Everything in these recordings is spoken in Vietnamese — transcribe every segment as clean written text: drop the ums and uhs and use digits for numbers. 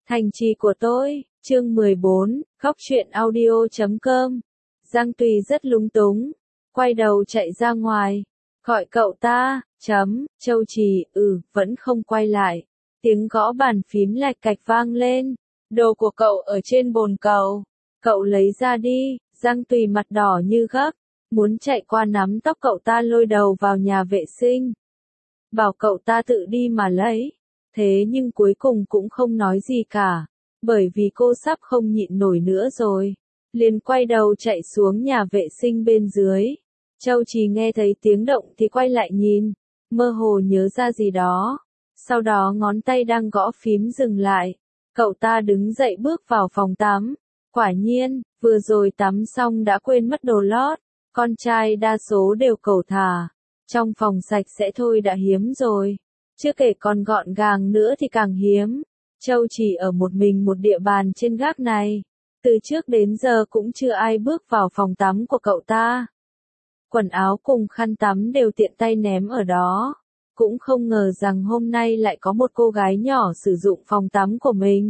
Thành trì của tôi, chương 14, khóc chuyện audio.com. Giang Tùy rất lúng túng, quay đầu chạy ra ngoài, gọi cậu ta, Châu Trì, vẫn không quay lại. Tiếng gõ bàn phím lạch cạch vang lên, đồ của cậu ở trên bồn cầu, cậu lấy ra đi. Giang Tùy mặt đỏ như gấc, muốn chạy qua nắm tóc cậu ta lôi đầu vào nhà vệ sinh, bảo cậu ta tự đi mà lấy. Thế nhưng cuối cùng cũng không nói gì cả, bởi vì cô sắp không nhịn nổi nữa rồi, liền quay đầu chạy xuống nhà vệ sinh bên dưới. Châu Trì nghe thấy tiếng động thì quay lại nhìn, mơ hồ nhớ ra gì đó, sau đó ngón tay đang gõ phím dừng lại. Cậu ta đứng dậy bước vào phòng tắm, quả nhiên, vừa rồi tắm xong đã quên mất đồ lót. Con trai đa số đều cẩu thả, trong phòng sạch sẽ thôi đã hiếm rồi, chưa kể còn gọn gàng nữa thì càng hiếm. Châu Trì ở một mình một địa bàn trên gác này, từ trước đến giờ cũng chưa ai bước vào phòng tắm của cậu ta. Quần áo cùng khăn tắm đều tiện tay ném ở đó, cũng không ngờ rằng hôm nay lại có một cô gái nhỏ sử dụng phòng tắm của mình.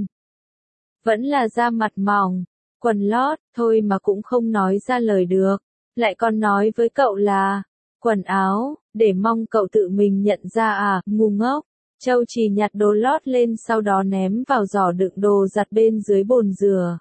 Vẫn là da mặt mỏng, quần lót, thôi mà cũng không nói ra lời được, lại còn nói với cậu là quần áo, để mong cậu tự mình nhận ra à, ngu ngốc. Châu Trì nhặt đồ lót lên sau đó ném vào giỏ đựng đồ giặt bên dưới bồn rửa.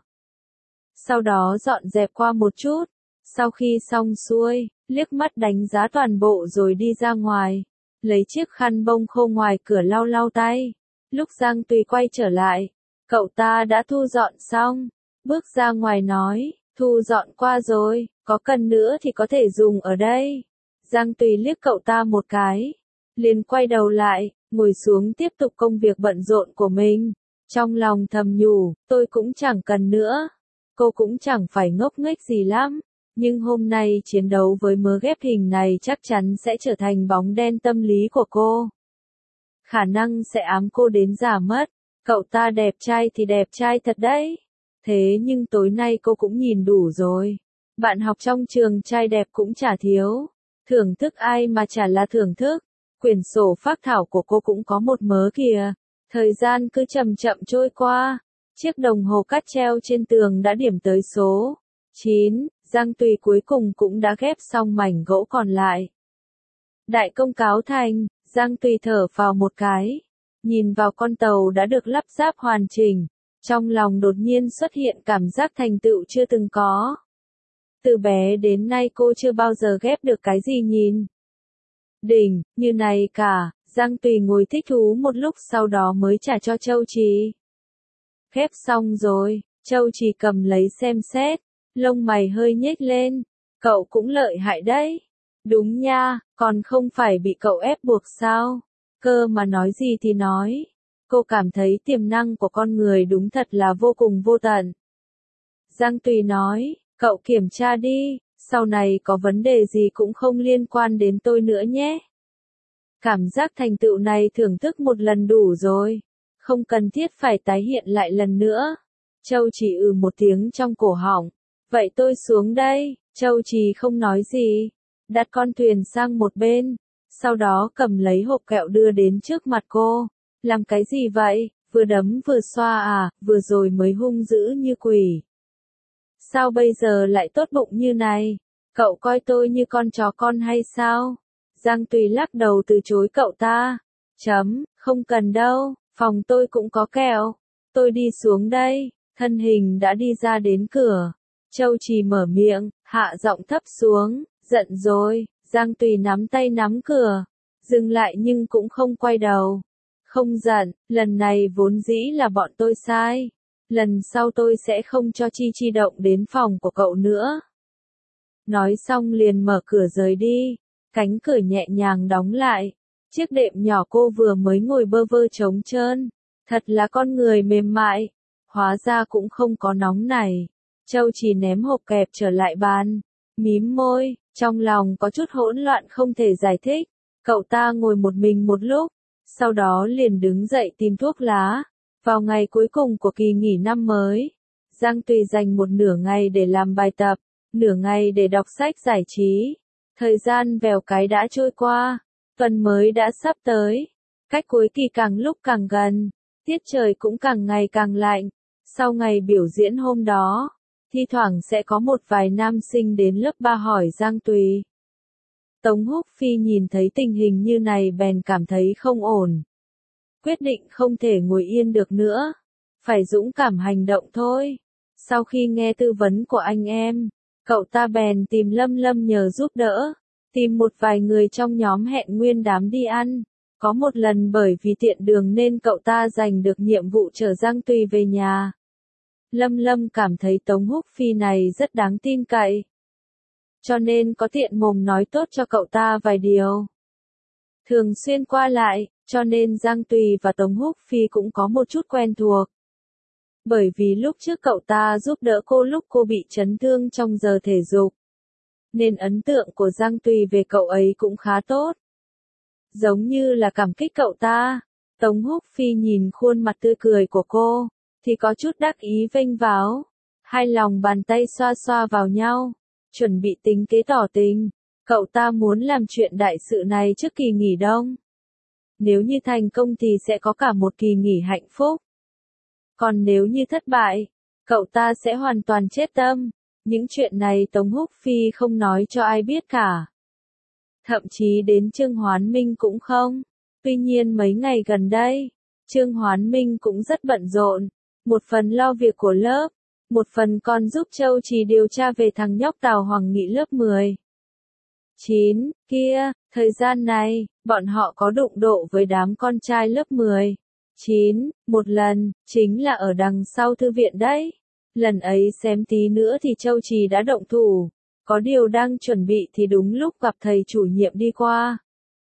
Sau đó dọn dẹp qua một chút, sau khi xong xuôi, liếc mắt đánh giá toàn bộ rồi đi ra ngoài, lấy chiếc khăn bông khô ngoài cửa lau lau tay. Lúc Giang Tùy quay trở lại, cậu ta đã thu dọn xong, bước ra ngoài nói, thu dọn qua rồi, có cần nữa thì có thể dùng ở đây. Giang Tùy liếc cậu ta một cái, liền quay đầu lại, ngồi xuống tiếp tục công việc bận rộn của mình. Trong lòng thầm nhủ, tôi cũng chẳng cần nữa. Cô cũng chẳng phải ngốc nghếch gì lắm, nhưng hôm nay chiến đấu với mớ ghép hình này chắc chắn sẽ trở thành bóng đen tâm lý của cô. Khả năng sẽ ám cô đến già mất. Cậu ta đẹp trai thì đẹp trai thật đấy. Thế nhưng tối nay cô cũng nhìn đủ rồi. Bạn học trong trường trai đẹp cũng chả thiếu. Thưởng thức ai mà chả là thưởng thức. Quyển sổ phác thảo của cô cũng có một mớ kìa. Thời gian cứ chậm chậm trôi qua. Chiếc đồng hồ cát treo trên tường đã điểm tới số 9. Giang Tùy cuối cùng cũng đã ghép xong mảnh gỗ còn lại. Đại công cáo thành, Giang Tùy thở vào một cái. Nhìn vào con tàu đã được lắp ráp hoàn chỉnh. Trong lòng đột nhiên xuất hiện cảm giác thành tựu chưa từng có. Từ bé đến nay cô chưa bao giờ ghép được cái gì nhìn đỉnh như này cả. Giang Tùy ngồi thích thú một lúc sau đó mới trả cho Châu Trì. Ghép xong rồi, Châu Trì cầm lấy xem xét, lông mày hơi nhếch lên. Cậu cũng lợi hại đấy. Đúng nha, còn không phải bị cậu ép buộc sao? Cơ mà nói gì thì nói. Cô cảm thấy tiềm năng của con người đúng thật là vô cùng vô tận. Giang Tùy nói, cậu kiểm tra đi, sau này có vấn đề gì cũng không liên quan đến tôi nữa nhé. Cảm giác thành tựu này thưởng thức một lần đủ rồi, không cần thiết phải tái hiện lại lần nữa. Châu Trì một tiếng trong cổ họng, vậy tôi xuống đây. Châu Trì không nói gì, đặt con thuyền sang một bên, sau đó cầm lấy hộp kẹo đưa đến trước mặt cô. Làm cái gì vậy, vừa đấm vừa xoa à, vừa rồi mới hung dữ như quỷ. Sao bây giờ lại tốt bụng như này? Cậu coi tôi như con chó con hay sao? Giang Tùy lắc đầu từ chối cậu ta. Không cần đâu, phòng tôi cũng có kẹo. Tôi đi xuống đây. Thân hình đã đi ra đến cửa. Châu Trì mở miệng, hạ giọng thấp xuống, giận rồi. Giang Tùy nắm tay nắm cửa, dừng lại nhưng cũng không quay đầu. Không giận, lần này vốn dĩ là bọn tôi sai. Lần sau tôi sẽ không cho Chi động đến phòng của cậu nữa. Nói xong liền mở cửa rời đi. Cánh cửa nhẹ nhàng đóng lại. Chiếc đệm nhỏ cô vừa mới ngồi bơ vơ trống trơn. Thật là con người mềm mại. Hóa ra cũng không có nóng này. Châu Trì ném hộp kẹp trở lại bàn. Mím môi, trong lòng có chút hỗn loạn không thể giải thích. Cậu ta ngồi một mình một lúc. Sau đó liền đứng dậy tìm thuốc lá. Vào ngày cuối cùng của kỳ nghỉ năm mới, Giang Tùy dành một nửa ngày để làm bài tập, nửa ngày để đọc sách giải trí. Thời gian vèo cái đã trôi qua, tuần mới đã sắp tới, cách cuối kỳ càng lúc càng gần. Tiết trời cũng càng ngày càng lạnh. Sau ngày biểu diễn hôm đó, thi thoảng sẽ có một vài nam sinh đến lớp 3 hỏi Giang Tùy. Tống Húc Phi nhìn thấy tình hình như này bèn cảm thấy không ổn. Quyết định không thể ngồi yên được nữa. Phải dũng cảm hành động thôi. Sau khi nghe tư vấn của anh em, cậu ta bèn tìm Lâm Lâm nhờ giúp đỡ. Tìm một vài người trong nhóm hẹn nguyên đám đi ăn. Có một lần bởi vì tiện đường nên cậu ta giành được nhiệm vụ chở Giang Tùy về nhà. Lâm Lâm cảm thấy Tống Húc Phi này rất đáng tin cậy. Cho nên có tiện mồm nói tốt cho cậu ta vài điều. Thường xuyên qua lại, cho nên Giang Tùy và Tống Húc Phi cũng có một chút quen thuộc. Bởi vì lúc trước cậu ta giúp đỡ cô lúc cô bị chấn thương trong giờ thể dục. Nên ấn tượng của Giang Tùy về cậu ấy cũng khá tốt. Giống như là cảm kích cậu ta. Tống Húc Phi nhìn khuôn mặt tươi cười của cô, thì có chút đắc ý vênh váo. Hai lòng bàn tay xoa xoa vào nhau, chuẩn bị tính kế tỏ tình. Cậu ta muốn làm chuyện đại sự này trước kỳ nghỉ đông. Nếu như thành công thì sẽ có cả một kỳ nghỉ hạnh phúc. Còn nếu như thất bại, cậu ta sẽ hoàn toàn chết tâm. Những chuyện này Tống Húc Phi không nói cho ai biết cả. Thậm chí đến Trương Hoán Minh cũng không. Tuy nhiên mấy ngày gần đây, Trương Hoán Minh cũng rất bận rộn. Một phần lo việc của lớp, một phần còn giúp Châu Trì điều tra về thằng nhóc Tào Hoàng Nghị lớp 10. 9, kia, thời gian này, bọn họ có đụng độ với đám con trai lớp 10. 9, một lần, chính là ở đằng sau thư viện đấy. Lần ấy xém tí nữa thì Châu Trì đã động thủ. Có điều đang chuẩn bị thì đúng lúc gặp thầy chủ nhiệm đi qua.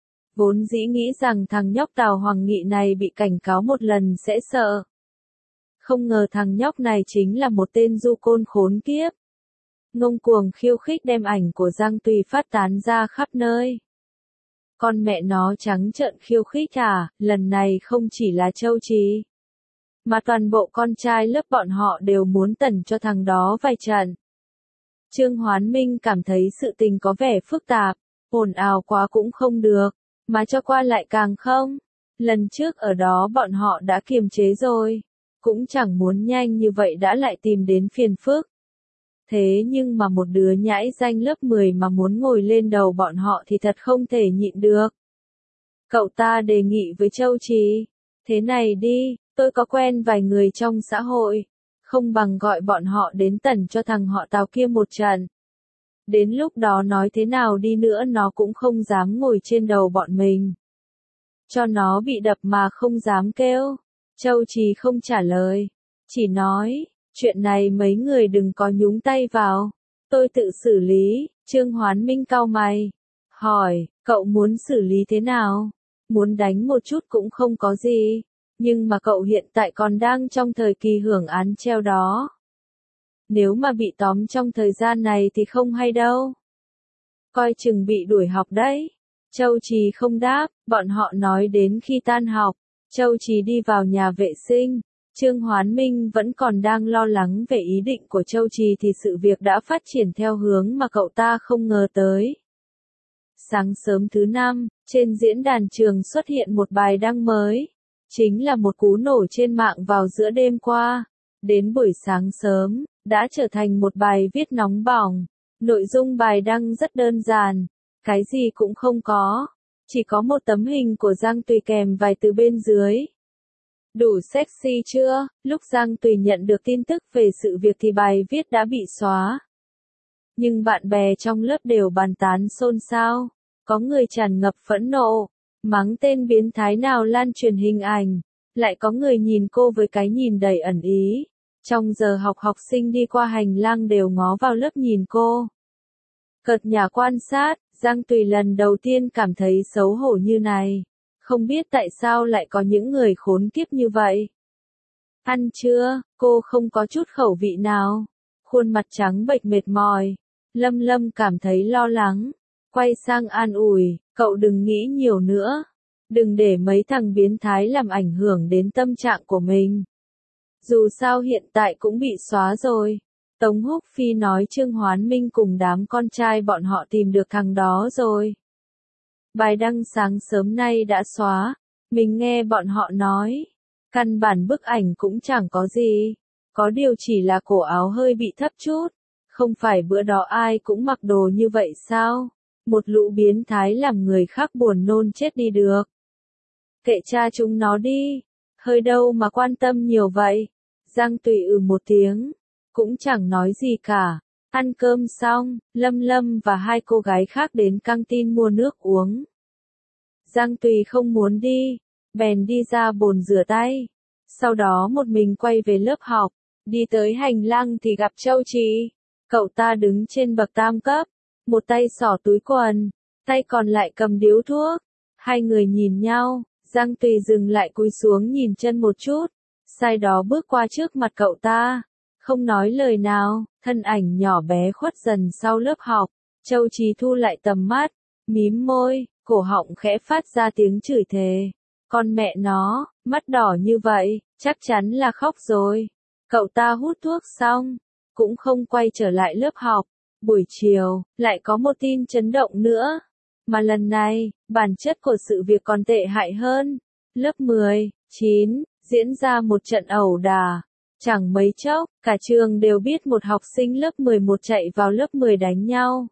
Vốn dĩ nghĩ rằng thằng nhóc Tào Hoàng Nghị này bị cảnh cáo một lần sẽ sợ. Không ngờ thằng nhóc này chính là một tên du côn khốn kiếp. Ngông cuồng khiêu khích đem ảnh của Giang Tùy phát tán ra khắp nơi. Con mẹ nó trắng trợn khiêu khích à, lần này không chỉ là Châu Trì, mà toàn bộ con trai lớp bọn họ đều muốn tẩn cho thằng đó vài trận. Trương Hoán Minh cảm thấy sự tình có vẻ phức tạp, ồn ào quá cũng không được, mà cho qua lại càng không. Lần trước ở đó bọn họ đã kiềm chế rồi, cũng chẳng muốn nhanh như vậy đã lại tìm đến phiền phức. Thế nhưng mà một đứa nhãi danh lớp 10 mà muốn ngồi lên đầu bọn họ thì thật không thể nhịn được. Cậu ta đề nghị với Châu Trì, thế này đi, tôi có quen vài người trong xã hội, không bằng gọi bọn họ đến tẩn cho thằng họ Tào kia một trận. Đến lúc đó nói thế nào đi nữa nó cũng không dám ngồi trên đầu bọn mình. Cho nó bị đập mà không dám kêu. Châu Trì không trả lời, chỉ nói, chuyện này mấy người đừng có nhúng tay vào, tôi tự xử lý. Trương Hoán Minh cau mày, hỏi, cậu muốn xử lý thế nào? Muốn đánh một chút cũng không có gì, nhưng mà cậu hiện tại còn đang trong thời kỳ hưởng án treo đó. Nếu mà bị tóm trong thời gian này thì không hay đâu. Coi chừng bị đuổi học đấy. Châu Trì không đáp, bọn họ nói đến khi tan học. Châu Trì đi vào nhà vệ sinh. Trương Hoán Minh vẫn còn đang lo lắng về ý định của Châu Trì thì sự việc đã phát triển theo hướng mà cậu ta không ngờ tới. Sáng sớm thứ 5, trên diễn đàn trường xuất hiện một bài đăng mới. Chính là một cú nổ trên mạng vào giữa đêm qua. Đến buổi sáng sớm, đã trở thành một bài viết nóng bỏng. Nội dung bài đăng rất đơn giản. Cái gì cũng không có. Chỉ có một tấm hình của Giang Tùy kèm vài từ bên dưới. Đủ sexy chưa? Lúc Giang Tùy nhận được tin tức về sự việc thì bài viết đã bị xóa. Nhưng bạn bè trong lớp đều bàn tán xôn xao. Có người tràn ngập phẫn nộ, mắng tên biến thái nào lan truyền hình ảnh. Lại có người nhìn cô với cái nhìn đầy ẩn ý. Trong giờ học sinh đi qua hành lang đều ngó vào lớp nhìn cô. Cợt nhả quan sát, Giang Tùy lần đầu tiên cảm thấy xấu hổ như này. Không biết tại sao lại có những người khốn kiếp như vậy. Ăn chưa? Cô không có chút khẩu vị nào. Khuôn mặt trắng bệch mệt mỏi. Lâm Lâm cảm thấy lo lắng. Quay sang an ủi, cậu đừng nghĩ nhiều nữa. Đừng để mấy thằng biến thái làm ảnh hưởng đến tâm trạng của mình. Dù sao hiện tại cũng bị xóa rồi. Tống Húc Phi nói Trương Hoán Minh cùng đám con trai bọn họ tìm được thằng đó rồi. Bài đăng sáng sớm nay đã xóa. Mình nghe bọn họ nói. Căn bản bức ảnh cũng chẳng có gì. Có điều chỉ là cổ áo hơi bị thấp chút. Không phải bữa đó ai cũng mặc đồ như vậy sao? Một lũ biến thái làm người khác buồn nôn chết đi được. Kệ cha chúng nó đi. Hơi đâu mà quan tâm nhiều vậy. Giang Tùy một tiếng. Cũng chẳng nói gì cả. Ăn cơm xong, Lâm Lâm và hai cô gái khác đến căng tin mua nước uống. Giang Tùy không muốn đi, bèn đi ra bồn rửa tay. Sau đó một mình quay về lớp học, đi tới hành lang thì gặp Châu Trì. Cậu ta đứng trên bậc tam cấp, một tay xỏ túi quần, tay còn lại cầm điếu thuốc. Hai người nhìn nhau, Giang Tùy dừng lại cúi xuống nhìn chân một chút, sau đó bước qua trước mặt cậu ta. Không nói lời nào, thân ảnh nhỏ bé khuất dần sau lớp học. Châu Trì thu lại tầm mắt, mím môi, cổ họng khẽ phát ra tiếng chửi thề. Con mẹ nó, mắt đỏ như vậy, chắc chắn là khóc rồi. Cậu ta hút thuốc xong, cũng không quay trở lại lớp học. Buổi chiều, lại có một tin chấn động nữa. Mà lần này, bản chất của sự việc còn tệ hại hơn. Lớp 10, 9, diễn ra một trận ẩu đả. Chẳng mấy chốc, cả trường đều biết một học sinh lớp 11 chạy vào lớp 10 đánh nhau.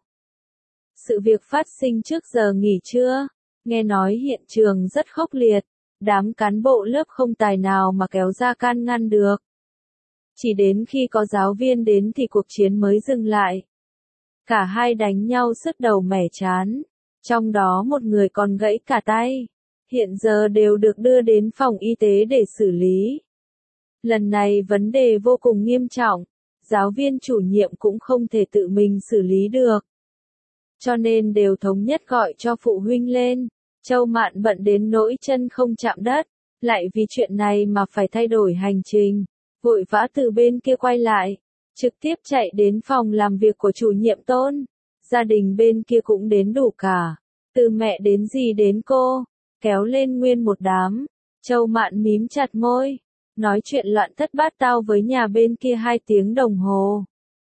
Sự việc phát sinh trước giờ nghỉ trưa. Nghe nói hiện trường rất khốc liệt. Đám cán bộ lớp không tài nào mà kéo ra can ngăn được. Chỉ đến khi có giáo viên đến thì cuộc chiến mới dừng lại. Cả hai đánh nhau sứt đầu mẻ trán. Trong đó một người còn gãy cả tay. Hiện giờ đều được đưa đến phòng y tế để xử lý. Lần này vấn đề vô cùng nghiêm trọng. Giáo viên chủ nhiệm cũng không thể tự mình xử lý được. Cho nên đều thống nhất gọi cho phụ huynh lên. Châu Mạn bận đến nỗi chân không chạm đất. Lại vì chuyện này mà phải thay đổi hành trình. Vội vã từ bên kia quay lại. Trực tiếp chạy đến phòng làm việc của chủ nhiệm Tôn. Gia đình bên kia cũng đến đủ cả. Từ mẹ đến dì đến cô. Kéo lên nguyên một đám. Châu Mạn mím chặt môi. Nói chuyện loạn thất bát tao với nhà bên kia 2 tiếng đồng hồ.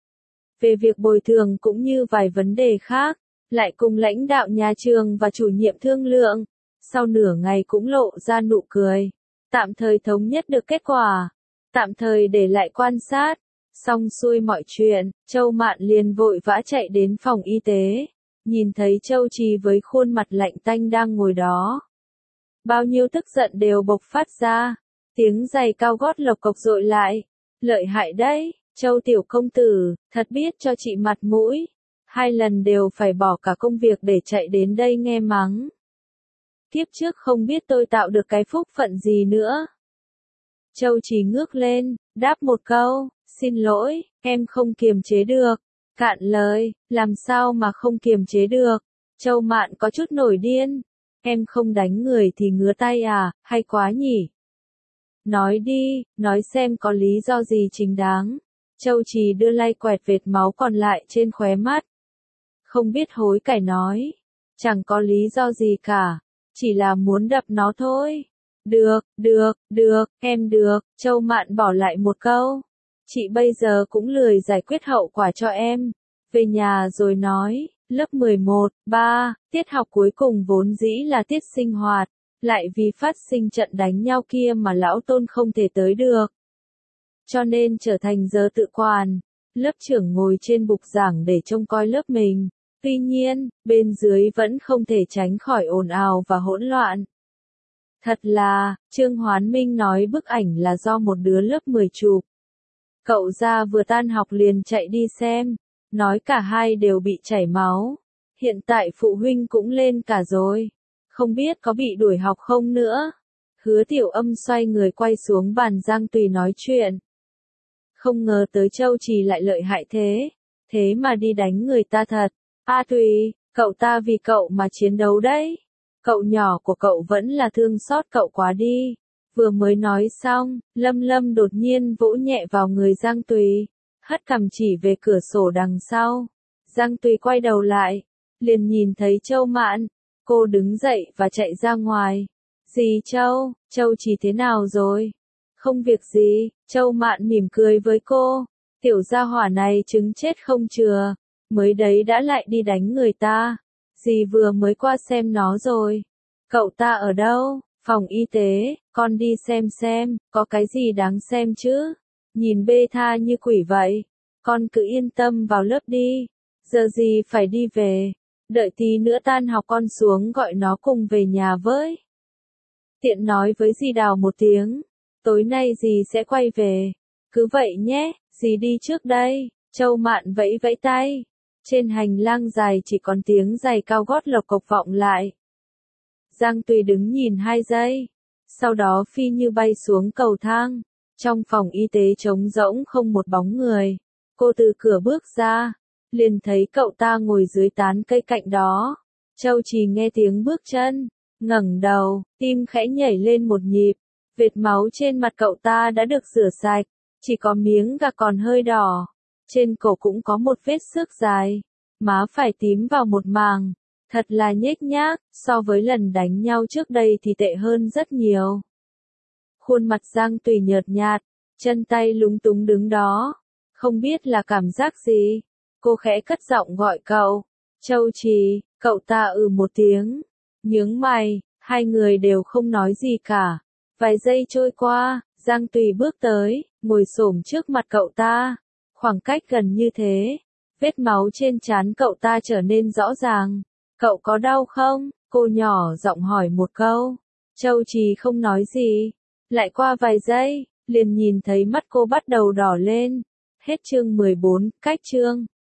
Về việc bồi thường cũng như vài vấn đề khác. Lại cùng lãnh đạo nhà trường và chủ nhiệm thương lượng. Sau nửa ngày cũng lộ ra nụ cười. Tạm thời thống nhất được kết quả. Tạm thời để lại quan sát. Xong xuôi mọi chuyện, Châu Mạn liền vội vã chạy đến phòng y tế. Nhìn thấy Châu Trì với khuôn mặt lạnh tanh đang ngồi đó. Bao nhiêu tức giận đều bộc phát ra. Tiếng giày cao gót lộc cộc dội lại. Lợi hại đấy, Châu tiểu công tử, thật biết cho chị mặt mũi. 2 lần đều phải bỏ cả công việc để chạy đến đây nghe mắng. Kiếp trước không biết tôi tạo được cái phúc phận gì nữa. Châu Trì ngước lên, đáp một câu, xin lỗi, em không kiềm chế được. Cạn lời, làm sao mà không kiềm chế được. Châu Mạn có chút nổi điên. Em không đánh người thì ngứa tay à, hay quá nhỉ? Nói đi, nói xem có lý do gì chính đáng. Châu Trì đưa lay quẹt vệt máu còn lại trên khóe mắt. Không biết hối cải nói. Chẳng có lý do gì cả. Chỉ là muốn đập nó thôi. Được, em được. Châu Mạn bỏ lại một câu. Chị bây giờ cũng lười giải quyết hậu quả cho em. Về nhà rồi nói. Lớp 11, 3, tiết học cuối cùng vốn dĩ là tiết sinh hoạt. Lại vì phát sinh trận đánh nhau kia mà lão Tôn không thể tới được. Cho nên trở thành giờ tự quản. Lớp trưởng ngồi trên bục giảng để trông coi lớp mình. Tuy nhiên, bên dưới vẫn không thể tránh khỏi ồn ào và hỗn loạn. Thật là, Trương Hoán Minh nói bức ảnh là do một đứa lớp 10 chụp. Cậu ra vừa tan học liền chạy đi xem. Nói cả hai đều bị chảy máu. Hiện tại phụ huynh cũng lên cả rồi. Không biết có bị đuổi học không nữa. Hứa Tiểu Âm xoay người quay xuống bàn Giang Tùy nói chuyện. Không ngờ tới Châu Trì lại lợi hại thế. Thế mà đi đánh người ta thật. A Tùy, cậu ta vì cậu mà chiến đấu đấy. Cậu nhỏ của cậu vẫn là thương xót cậu quá đi. Vừa mới nói xong, Lâm Lâm đột nhiên vỗ nhẹ vào người Giang Tùy. Hất cằm chỉ về cửa sổ đằng sau. Giang Tùy quay đầu lại. Liền nhìn thấy Châu Mạn. Cô đứng dậy và chạy ra ngoài. Dì Châu, Châu Trì thế nào rồi? Không việc gì, Châu Mạn mỉm cười với cô. Tiểu gia hỏa này trứng chết không chừa. Mới đấy đã lại đi đánh người ta. Dì vừa mới qua xem nó rồi. Cậu ta ở đâu? Phòng y tế, con đi xem, có cái gì đáng xem chứ? Nhìn bê tha như quỷ vậy. Con cứ yên tâm vào lớp đi. Giờ gì phải đi về. Đợi tí nữa tan học con xuống gọi nó cùng về nhà với. Tiện nói với dì Đào một tiếng. Tối nay dì sẽ quay về. Cứ vậy nhé, dì đi trước đây. Châu Mạn vẫy vẫy tay. Trên hành lang dài chỉ còn tiếng giày cao gót lộc cộc vọng lại. Giang Tùy đứng nhìn 2 giây. Sau đó phi như bay xuống cầu thang. Trong phòng y tế trống rỗng không một bóng người. Cô từ cửa bước ra. Liền thấy cậu ta ngồi dưới tán cây cạnh đó. Châu Trì nghe tiếng bước chân. Ngẩng đầu, tim khẽ nhảy lên một nhịp. Vệt máu trên mặt cậu ta đã được rửa sạch. Chỉ có miếng gạc còn hơi đỏ. Trên cổ cũng có một vết xước dài. Má phải tím vào một màng. Thật là nhếch nhác, so với lần đánh nhau trước đây thì tệ hơn rất nhiều. Khuôn mặt Giang Tùy nhợt nhạt, chân tay lúng túng đứng đó. Không biết là cảm giác gì. Cô khẽ cất giọng gọi cậu. Châu Trì, cậu ta một tiếng. Nhướng mày, hai người đều không nói gì cả. Vài giây trôi qua, Giang Tùy bước tới, ngồi xổm trước mặt cậu ta. Khoảng cách gần như thế, vết máu trên trán cậu ta trở nên rõ ràng. Cậu có đau không? Cô nhỏ giọng hỏi một câu. Châu Trì không nói gì. Lại qua vài giây, liền nhìn thấy mắt cô bắt đầu đỏ lên. Hết chương 14, cách chương.